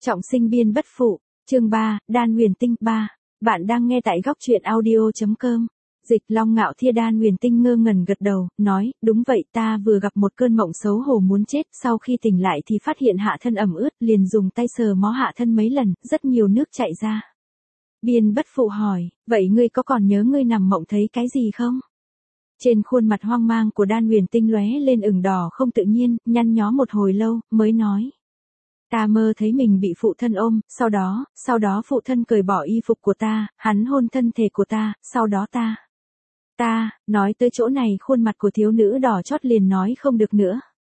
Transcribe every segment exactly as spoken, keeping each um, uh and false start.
Trọng sinh biên bất phụ, chương ba, Đan Huyền Tinh ba. Bạn đang nghe tại góc truyện audio.com. Dịch Long Ngạo Thiên. Đan Huyền Tinh ngơ ngẩn gật đầu, nói, đúng vậy, ta vừa gặp một cơn mộng xấu hổ muốn chết, sau khi tỉnh lại thì phát hiện hạ thân ẩm ướt, liền dùng tay sờ mó hạ thân mấy lần, rất nhiều nước chảy ra. Biên bất phụ hỏi, vậy ngươi có còn nhớ ngươi nằm mộng thấy cái gì không? Trên khuôn mặt hoang mang của Đan Huyền Tinh lóe lên ửng đỏ không tự nhiên, nhăn nhó một hồi lâu, mới nói. Ta mơ thấy mình bị phụ thân ôm, sau đó, sau đó phụ thân cởi bỏ y phục của ta, hắn hôn thân thể của ta, sau đó ta. Ta, nói tới chỗ này khuôn mặt của thiếu nữ đỏ chót liền nói không được nữa.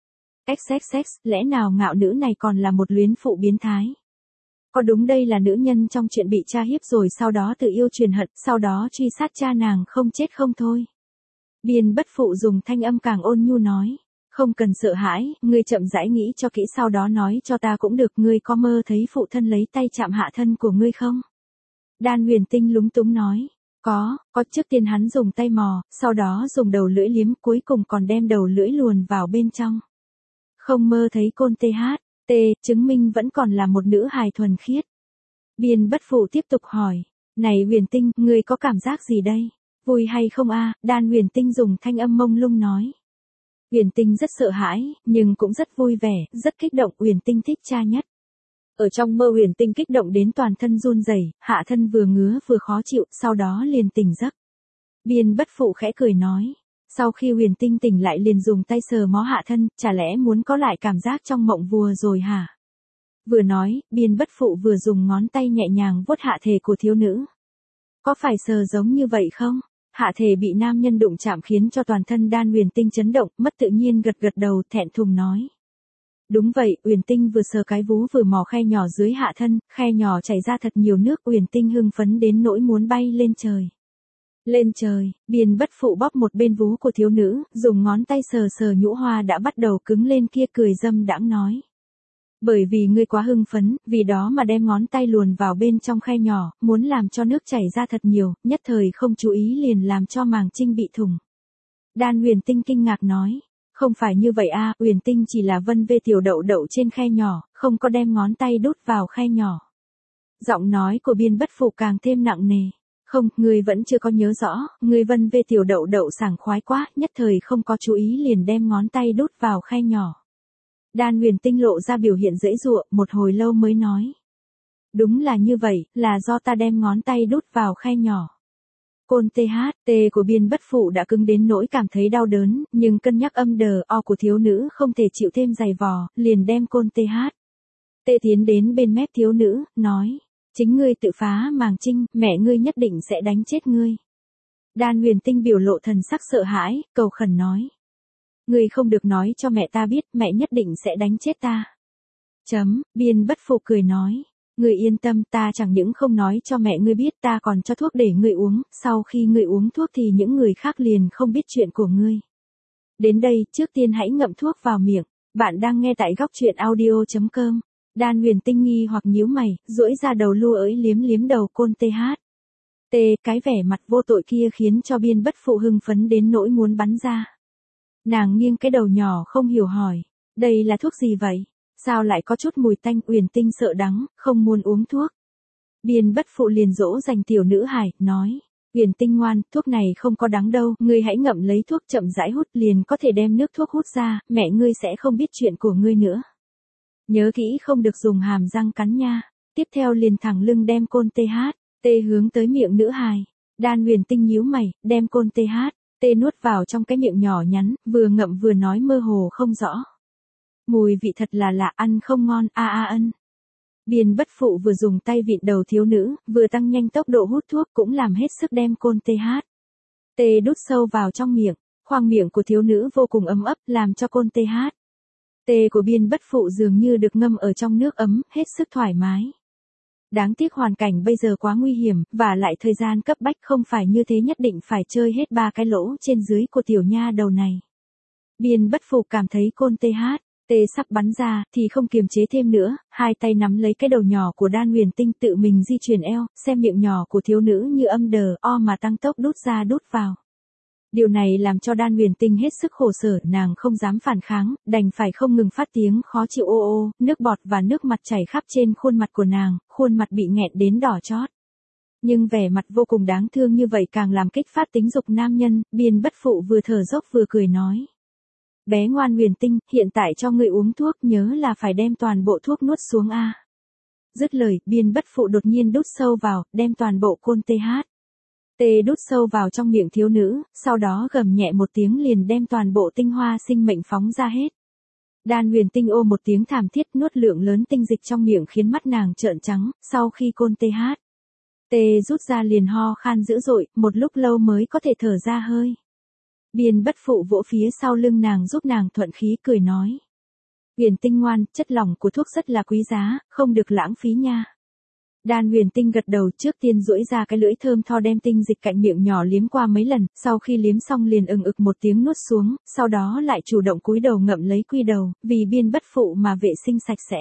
Xxx, lẽ nào ngạo nữ này còn là một luyến phụ biến thái? Có đúng đây là nữ nhân trong chuyện bị cha hiếp rồi sau đó tự yêu truyền hận, sau đó truy sát cha nàng không chết không thôi. Biên bất phụ dùng thanh âm càng ôn nhu nói. Không cần sợ hãi, ngươi chậm rãi nghĩ cho kỹ sau đó nói cho ta cũng được. Ngươi có mơ thấy phụ thân lấy tay chạm hạ thân của ngươi không? Đan Huyền Tinh lúng túng nói. Có, có trước tiên hắn dùng tay mò, sau đó dùng đầu lưỡi liếm, cuối cùng còn đem đầu lưỡi luồn vào bên trong. Không mơ thấy côn th, t, chứng minh vẫn còn là một nữ hài thuần khiết. Biên bất phụ tiếp tục hỏi. Này Huyền Tinh, ngươi có cảm giác gì đây? Vui hay không a? Đan Huyền Tinh dùng thanh âm mông lung nói. Huyền Tinh rất sợ hãi, nhưng cũng rất vui vẻ, rất kích động. Huyền Tinh thích cha nhất. Ở trong mơ Huyền Tinh kích động đến toàn thân run rẩy, hạ thân vừa ngứa vừa khó chịu, sau đó liền tỉnh giấc. Biên bất phụ khẽ cười nói. Sau khi Huyền Tinh tỉnh lại liền dùng tay sờ mó hạ thân, chả lẽ muốn có lại cảm giác trong mộng vùa rồi hả? Vừa nói, biên bất phụ vừa dùng ngón tay nhẹ nhàng vuốt hạ thể của thiếu nữ. Có phải sờ giống như vậy không? Hạ thể bị nam nhân đụng chạm khiến cho toàn thân Đan Huyền Tinh chấn động, mất tự nhiên gật gật đầu, thẹn thùng nói. Đúng vậy, Huyền Tinh vừa sờ cái vú vừa mò khe nhỏ dưới hạ thân, khe nhỏ chảy ra thật nhiều nước. Huyền Tinh hưng phấn đến nỗi muốn bay lên trời. Lên trời, biên bất phụ bóp một bên vú của thiếu nữ, dùng ngón tay sờ sờ nhũ hoa đã bắt đầu cứng lên kia, cười dâm đãng nói. Bởi vì ngươi quá hưng phấn, vì đó mà đem ngón tay luồn vào bên trong khe nhỏ, muốn làm cho nước chảy ra thật nhiều, nhất thời không chú ý liền làm cho màng trinh bị thủng. Đan Huyền Tinh kinh ngạc nói, không phải như vậy a, Huyền Tinh chỉ là vân vê tiểu đậu đậu trên khe nhỏ, không có đem ngón tay đút vào khe nhỏ. Giọng nói của biên bất phụ càng thêm nặng nề. Không, ngươi vẫn chưa có nhớ rõ, ngươi vân vê tiểu đậu đậu sảng khoái quá, nhất thời không có chú ý liền đem ngón tay đút vào khe nhỏ. Đan Huyền Tinh lộ ra biểu hiện dễ dụa, một hồi lâu mới nói. Đúng là như vậy, là do ta đem ngón tay đút vào khe nhỏ. Côn th, t của biên bất phụ đã cứng đến nỗi cảm thấy đau đớn, nhưng cân nhắc âm đờ o của thiếu nữ không thể chịu thêm giày vò, liền đem côn th. T tiến đến bên mép thiếu nữ, nói. Chính ngươi tự phá màng trinh, mẹ ngươi nhất định sẽ đánh chết ngươi. Đan Huyền Tinh biểu lộ thần sắc sợ hãi, cầu khẩn nói. Ngươi không được nói cho mẹ ta biết, mẹ nhất định sẽ đánh chết ta. Chấm, biên bất phụ cười nói. Ngươi yên tâm, ta chẳng những không nói cho mẹ ngươi biết, ta còn cho thuốc để ngươi uống, sau khi ngươi uống thuốc thì những người khác liền không biết chuyện của ngươi. Đến đây, trước tiên hãy ngậm thuốc vào miệng. Bạn đang nghe tại góc truyện audio.com. Đan Huyền Tinh nghi hoặc nhíu mày, duỗi ra đầu lu ới liếm liếm đầu côn th. T, cái vẻ mặt vô tội kia khiến cho biên bất phụ hưng phấn đến nỗi muốn bắn ra. Nàng nghiêng cái đầu nhỏ không hiểu hỏi, đây là thuốc gì vậy? Sao lại có chút mùi tanh? Huyền Tinh sợ đắng, không muốn uống thuốc. Biên bất phụ liền dỗ dành tiểu nữ hài, nói, Huyền Tinh ngoan, thuốc này không có đắng đâu, ngươi hãy ngậm lấy thuốc chậm rãi hút liền có thể đem nước thuốc hút ra, mẹ ngươi sẽ không biết chuyện của ngươi nữa. Nhớ kỹ không được dùng hàm răng cắn nha. Tiếp theo liền thẳng lưng đem côn th, t hướng tới miệng nữ hài. Đan Huyền Tinh nhíu mày, đem côn th, t nuốt vào trong cái miệng nhỏ nhắn, vừa ngậm vừa nói mơ hồ không rõ. Mùi vị thật là lạ, ăn không ngon, a a ân. Biên bất phụ vừa dùng tay vịn đầu thiếu nữ, vừa tăng nhanh tốc độ hút thuốc cũng làm hết sức đem côn th, t đút sâu vào trong miệng. Khoang miệng của thiếu nữ vô cùng ấm ấp, làm cho côn th, t của biên bất phụ dường như được ngâm ở trong nước ấm, hết sức thoải mái. Đáng tiếc hoàn cảnh bây giờ quá nguy hiểm, và lại thời gian cấp bách, không phải như thế nhất định phải chơi hết ba cái lỗ trên dưới của tiểu nha đầu này. Biên bất phụ cảm thấy côn th, t sắp bắn ra, thì không kiềm chế thêm nữa, hai tay nắm lấy cái đầu nhỏ của Đan Huyền Tinh tự mình di chuyển eo, xem miệng nhỏ của thiếu nữ như âm đờ o mà tăng tốc đút ra đút vào. Điều này làm cho Đan Huyền Tinh hết sức khổ sở, nàng không dám phản kháng, đành phải không ngừng phát tiếng khó chịu ô ô, nước bọt và nước mặt chảy khắp trên khuôn mặt của nàng, khuôn mặt bị nghẹn đến đỏ chót. Nhưng vẻ mặt vô cùng đáng thương như vậy càng làm kích phát tính dục nam nhân, Biên Bất Phụ vừa thở dốc vừa cười nói. Bé ngoan Huyền Tinh, hiện tại cho ngươi uống thuốc, nhớ là phải đem toàn bộ thuốc nuốt xuống a. Dứt lời, Biên Bất Phụ đột nhiên đút sâu vào, đem toàn bộ côn tê hát. Tê đút sâu vào trong miệng thiếu nữ, sau đó gầm nhẹ một tiếng liền đem toàn bộ tinh hoa sinh mệnh phóng ra hết. Đan Huyền Tinh ô một tiếng thảm thiết, nuốt lượng lớn tinh dịch trong miệng khiến mắt nàng trợn trắng, sau khi côn tê hát. Tê rút ra liền ho khan dữ dội, một lúc lâu mới có thể thở ra hơi. Biên Bất Phụ vỗ phía sau lưng nàng giúp nàng thuận khí cười nói. Huyền Tinh ngoan, chất lỏng của thuốc rất là quý giá, không được lãng phí nha. Đan Huyền Tinh gật đầu, trước tiên duỗi ra cái lưỡi thơm tho đem tinh dịch cạnh miệng nhỏ liếm qua mấy lần, sau khi liếm xong liền ừng ực một tiếng nuốt xuống, sau đó lại chủ động cúi đầu ngậm lấy quy đầu, vì Biên Bất Phụ mà vệ sinh sạch sẽ.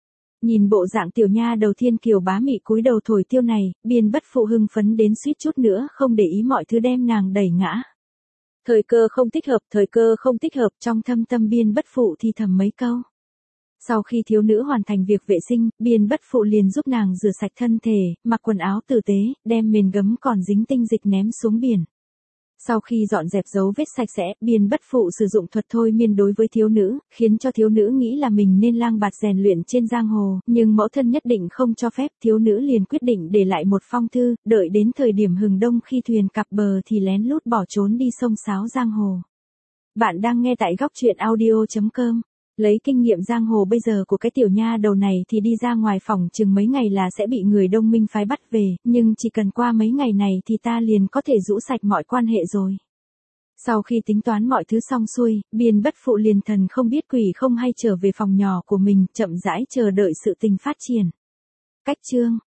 Nhìn bộ dạng tiểu nha đầu thiên kiều bá mị cúi đầu thổi tiêu này, Biên Bất Phụ hưng phấn đến suýt chút nữa không để ý mọi thứ đem nàng đẩy ngã. Thời cơ không thích hợp, thời cơ không thích hợp, trong thâm tâm Biên Bất Phụ thì thầm mấy câu. Sau khi thiếu nữ hoàn thành việc vệ sinh, Biên Bất Phụ liền giúp nàng rửa sạch thân thể, mặc quần áo tử tế, đem mền gấm còn dính tinh dịch ném xuống biển. Sau khi dọn dẹp dấu vết sạch sẽ, Biên Bất Phụ sử dụng thuật thôi miên đối với thiếu nữ, khiến cho thiếu nữ nghĩ là mình nên lang bạt rèn luyện trên giang hồ, nhưng mẫu thân nhất định không cho phép, thiếu nữ liền quyết định để lại một phong thư, đợi đến thời điểm hừng đông khi thuyền cập bờ thì lén lút bỏ trốn đi sông sáo giang hồ. Bạn đang nghe tại góc truyện audio chấm com. Lấy kinh nghiệm giang hồ bây giờ của cái tiểu nha đầu này thì đi ra ngoài phòng chừng mấy ngày là sẽ bị người Đông Minh phái bắt về, nhưng chỉ cần qua mấy ngày này thì ta liền có thể rũ sạch mọi quan hệ rồi. Sau khi tính toán mọi thứ xong xuôi, Biên Bất Phụ liền thần không biết quỷ không hay trở về phòng nhỏ của mình, chậm rãi chờ đợi sự tình phát triển. Cách chương